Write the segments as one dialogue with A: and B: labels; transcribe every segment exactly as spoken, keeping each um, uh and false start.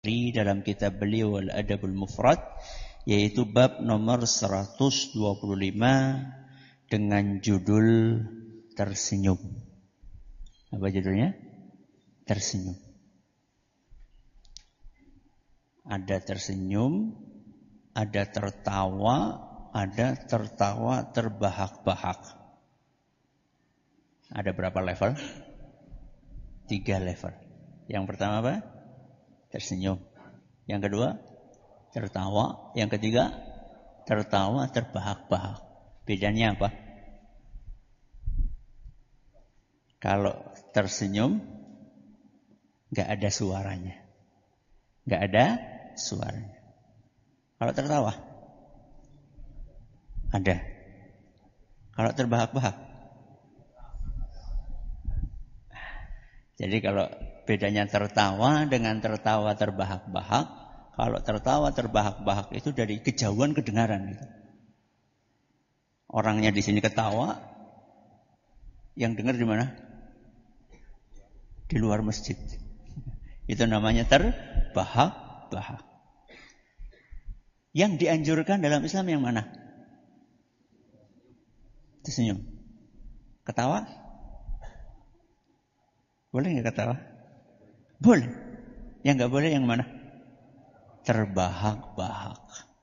A: dalam kitab beliau Al-Adabul Mufrad, yaitu bab nomor seratus dua puluh lima dengan judul tersenyum. Apa judulnya? Tersenyum. Ada tersenyum, ada tertawa, ada tertawa terbahak-bahak. Ada berapa level? Tiga level. Yang pertama apa? Tersenyum. Yang kedua, tertawa. Yang ketiga, tertawa terbahak-bahak. Bedanya apa? Kalau tersenyum, nggak ada suaranya. Nggak ada suaranya. Kalau tertawa, ada. Kalau terbahak-bahak. Jadi kalau bedanya tertawa dengan tertawa terbahak-bahak, kalau tertawa terbahak-bahak itu dari kejauhan kedengaran. Gitu. Orangnya di sini ketawa, yang dengar di mana? Di luar masjid. Itu namanya terbahak-bahak. Yang dianjurkan dalam Islam yang mana? Tersenyum. Ketawa? Boleh nggak ketawa? Boleh. Yang nggak boleh yang mana? Terbahak-bahak.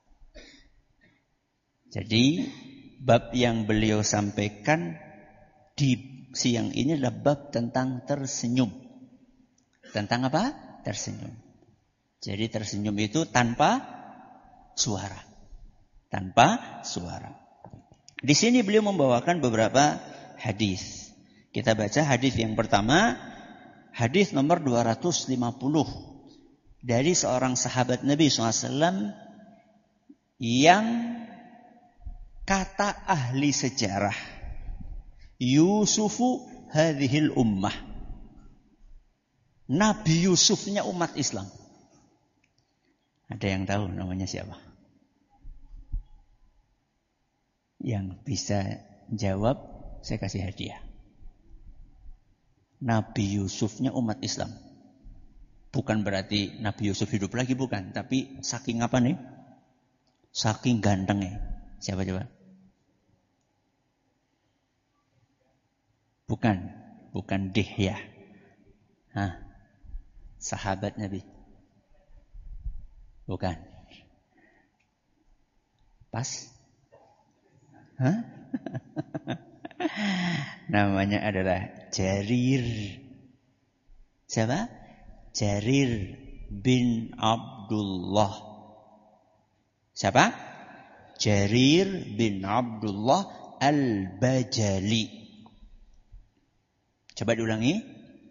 A: Jadi bab yang beliau sampaikan di siang ini adalah bab tentang tersenyum. Tentang apa? Tersenyum. Jadi tersenyum itu tanpa suara. Tanpa suara. Di sini beliau membawakan beberapa hadis. Kita baca hadis yang pertama. Hadis nomor dua ratus lima puluh dari seorang sahabat Nabi shallallahu alaihi wasallam yang kata ahli sejarah, Yusufu hadhil ummah. Nabi Yusufnya umat Islam. Ada yang tahu namanya siapa? Yang bisa jawab saya kasih hadiah. Nabi Yusufnya umat Islam. Bukan berarti Nabi Yusuf hidup lagi, bukan. Tapi saking apa nih? Saking gantengnya. Siapa coba? Bukan. Bukan Dihya. Hah. Sahabat Nabi. Bukan. Pas? Hah? Namanya adalah Jarir. Siapa? Jarir bin Abdullah. Siapa? Jarir bin Abdullah Al-Bajali. Coba diulangi.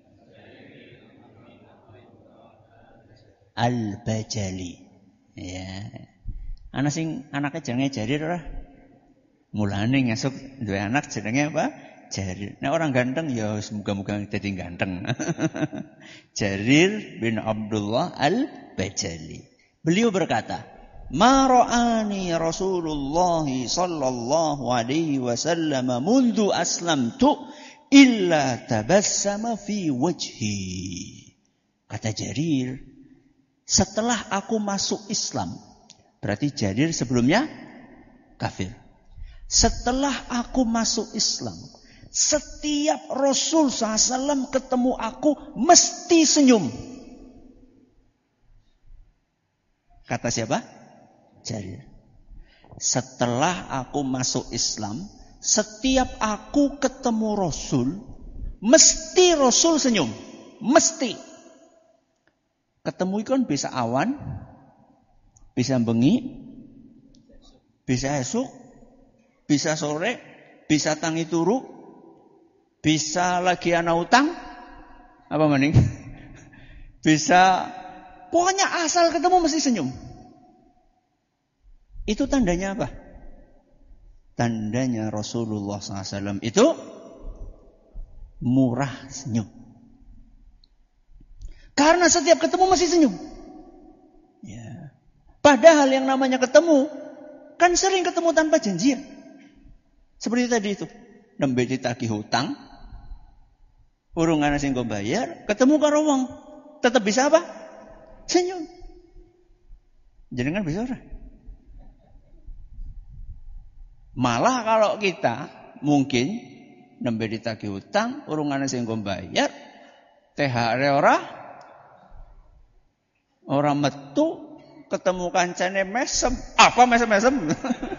A: Al-Bajali. Ya. Anak sing anaknya jenenge Jarir ora? Mulane ngesuk duwe anak jenenge apa? Jarir. Nah orang ganteng ya semoga-moga jadi ganteng. Jarir bin Abdullah Al-Bajali. Beliau berkata, "Ma ra'ani Rasulullah sallallahu alaihi wasallam mundu aslamtu illa tabassama fi wajhi." Kata Jarir, setelah aku masuk Islam, berarti Jarir sebelumnya kafir. Setelah aku masuk Islam, setiap Rasul shallallahu alaihi wasallam ketemu aku mesti senyum. Kata siapa? Jarir. Setelah aku masuk Islam, setiap aku ketemu Rasul, mesti Rasul senyum. Mesti. Ketemu itu kan bisa awan, bisa bengi, bisa esok, bisa sore, bisa tangi turu, bisa lagi ana utang, apa maning? Bisa, pokoknya asal ketemu mesti senyum. Itu tandanya apa? Tandanya Rasulullah shallallahu alaihi wasallam itu murah senyum. Karena setiap ketemu mesti senyum. Ya. Padahal yang namanya ketemu, kan sering ketemu tanpa janjian. Seperti tadi itu. Nembe ditagih hutang, urung ana sing go bayar, ketemu karo wong, tetap bisa apa? Senyum. Jenengan bisa ora? Malah kalau kita mungkin nembe ditagih utang, urungane sing nggo bayar, T H R ora ora metu, ketemu kancane mesem. Apa mesem-mesem?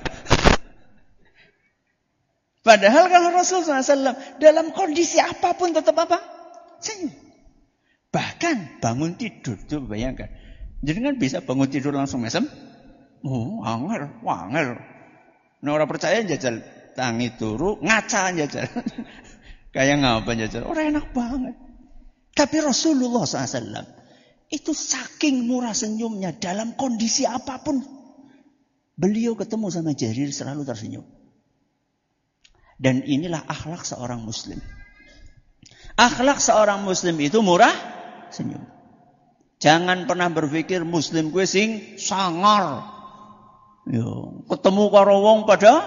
A: Padahal kalau Rasulullah shallallahu alaihi wasallam dalam kondisi apapun tetap apa? Senyum. Bahkan bangun tidur, coba bayangkan. Jadi kan bisa bangun tidur langsung mesem? Oh, angel, angel. Nah, orang percaya jajal tangi turu, ngaca jajal. Kayak ngapa jajal? Orang enak banget. Tapi Rasulullah shallallahu alaihi wasallam itu saking murah senyumnya dalam kondisi apapun. Beliau ketemu sama Jarir selalu tersenyum. Dan inilah akhlak seorang muslim. Akhlak seorang muslim itu murah senyum. Jangan pernah berpikir muslim gue sing sangar. Yo, ketemu karo wong pada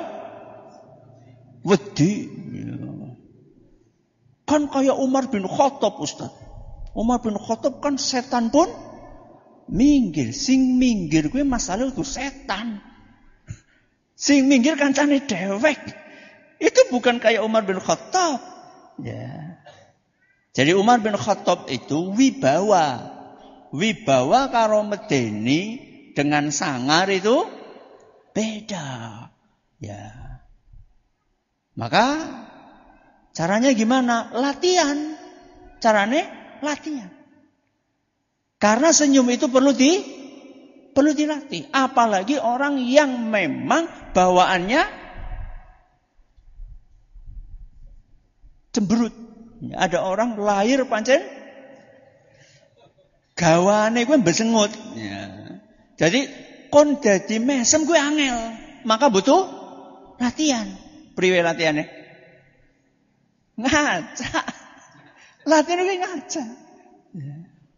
A: wedi. Yo. Kan kayak Umar bin Khattab, Ustaz. Umar bin Khattab kan setan pun minggir. Sing minggir gue masalah itu setan. Sing minggir kancane dewek. Itu bukan kayak Umar bin Khattab. Ya. Jadi Umar bin Khattab itu wibawa. Wibawa karo medeni dengan sangar itu beda. Ya. Maka caranya gimana? Latihan. Caranya latihan. Karena senyum itu perlu di perlu dilatih. Apalagi orang yang memang bawaannya cemberut. Ada orang lahir pancen gawane gue besengut. Ya. Jadi kon dadi mesem gue angel. Maka butuh latihan. Priwe latihannya? Ngaca. Latihan gue ngaca. Ya.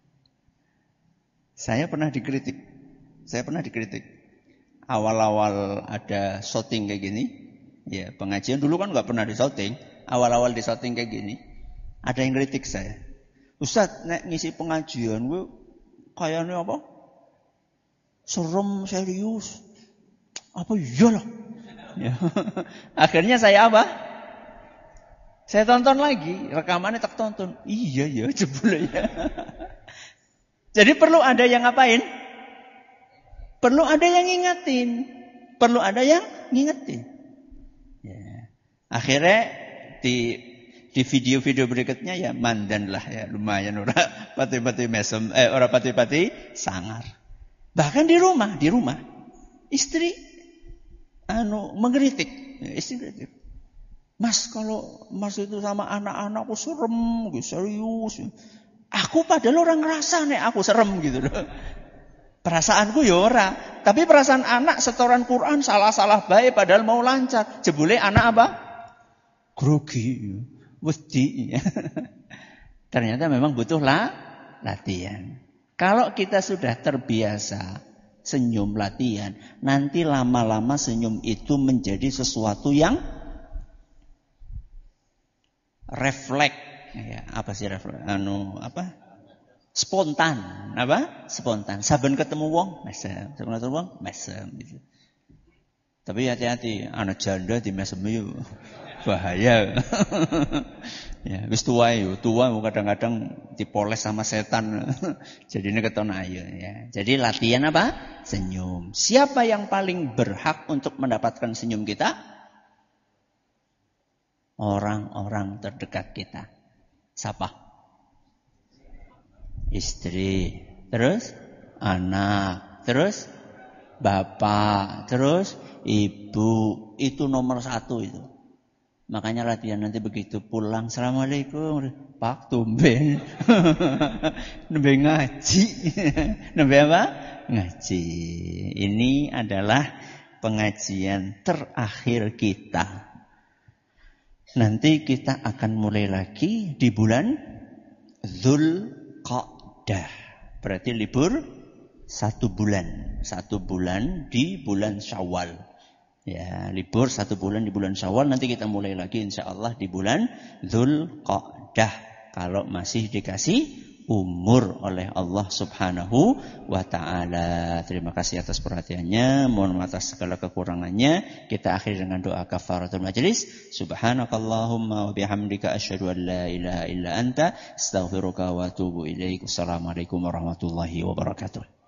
A: Saya pernah dikritik. Saya pernah dikritik. Awal-awal ada shooting kayak gini. Ya, pengajian dulu kan nggak pernah di shooting. Awal-awal di shooting kayak gini. Ada yang kritik saya. Ustaz, nek ngisi pengajian gue kayaknya apa? Serem, serius. Apa iyalah. Ya. Akhirnya saya apa? Saya tonton lagi, rekamannya tak tonton. Iya ya, jebule ya. Jadi perlu ada yang ngapain? Perlu ada yang ngingetin. Perlu ada yang ngingetin. Ya. Akhirnya di Di video-video berikutnya ya mandan lah ya, lumayan ora pati-pati mesem eh ora pati-pati sangar. Bahkan di rumah, di rumah istri anu mengkritik, istri kritik. Mas, kalau Mas itu sama anak-anakku serem, gitu, serius. Aku padahal orang ngerasa nek aku serem gitu loh. Perasaanku ya ora, tapi perasaan anak setoran Quran salah-salah baik padahal mau lancar. Jebule anak apa? Grogi. Wedi. Ternyata memang butuhlah latihan. Kalau kita sudah terbiasa senyum latihan, nanti lama-lama senyum itu menjadi sesuatu yang refleks. Ya, apa sih refleks? Anu apa? Spontan, apa? Spontan. Saben ketemu wong, mesem. Saben ketemu wong, mesem gitu. Tapi hati-hati, anak janda di mesem itu bahaya. Ya, wis tua yo, tua kadang-kadang dipoles sama setan. Jadi ini keton ayo ya. Jadi latihan apa? Senyum. Siapa yang paling berhak untuk mendapatkan senyum kita? Orang-orang terdekat kita. Siapa? Istri, terus anak, terus bapak, terus ibu. Itu nomor satu itu. Makanya latihan nanti begitu pulang, assalamualaikum, Pak tumben, nembe ngaji, nembe apa? Ngaji. Ini adalah pengajian terakhir kita. Nanti kita akan mulai lagi di bulan Dzulqa'dah. Berarti libur satu bulan, satu bulan di bulan Syawal. Ya, libur satu bulan di bulan Syawal. Nanti kita mulai lagi insya Allah di bulan Dzulqa'dah. Kalau masih dikasih umur oleh Allah Subhanahu wa taala. Terima kasih atas perhatiannya, mohon maaf atas segala kekurangannya. Kita akhiri dengan doa kafaratul majlis. Subhanakallahumma wa bihamdika asyhadu an la ilaha illa anta astaghfiruka wa atubu ilaik. Wassalamualaikum warahmatullahi wabarakatuh.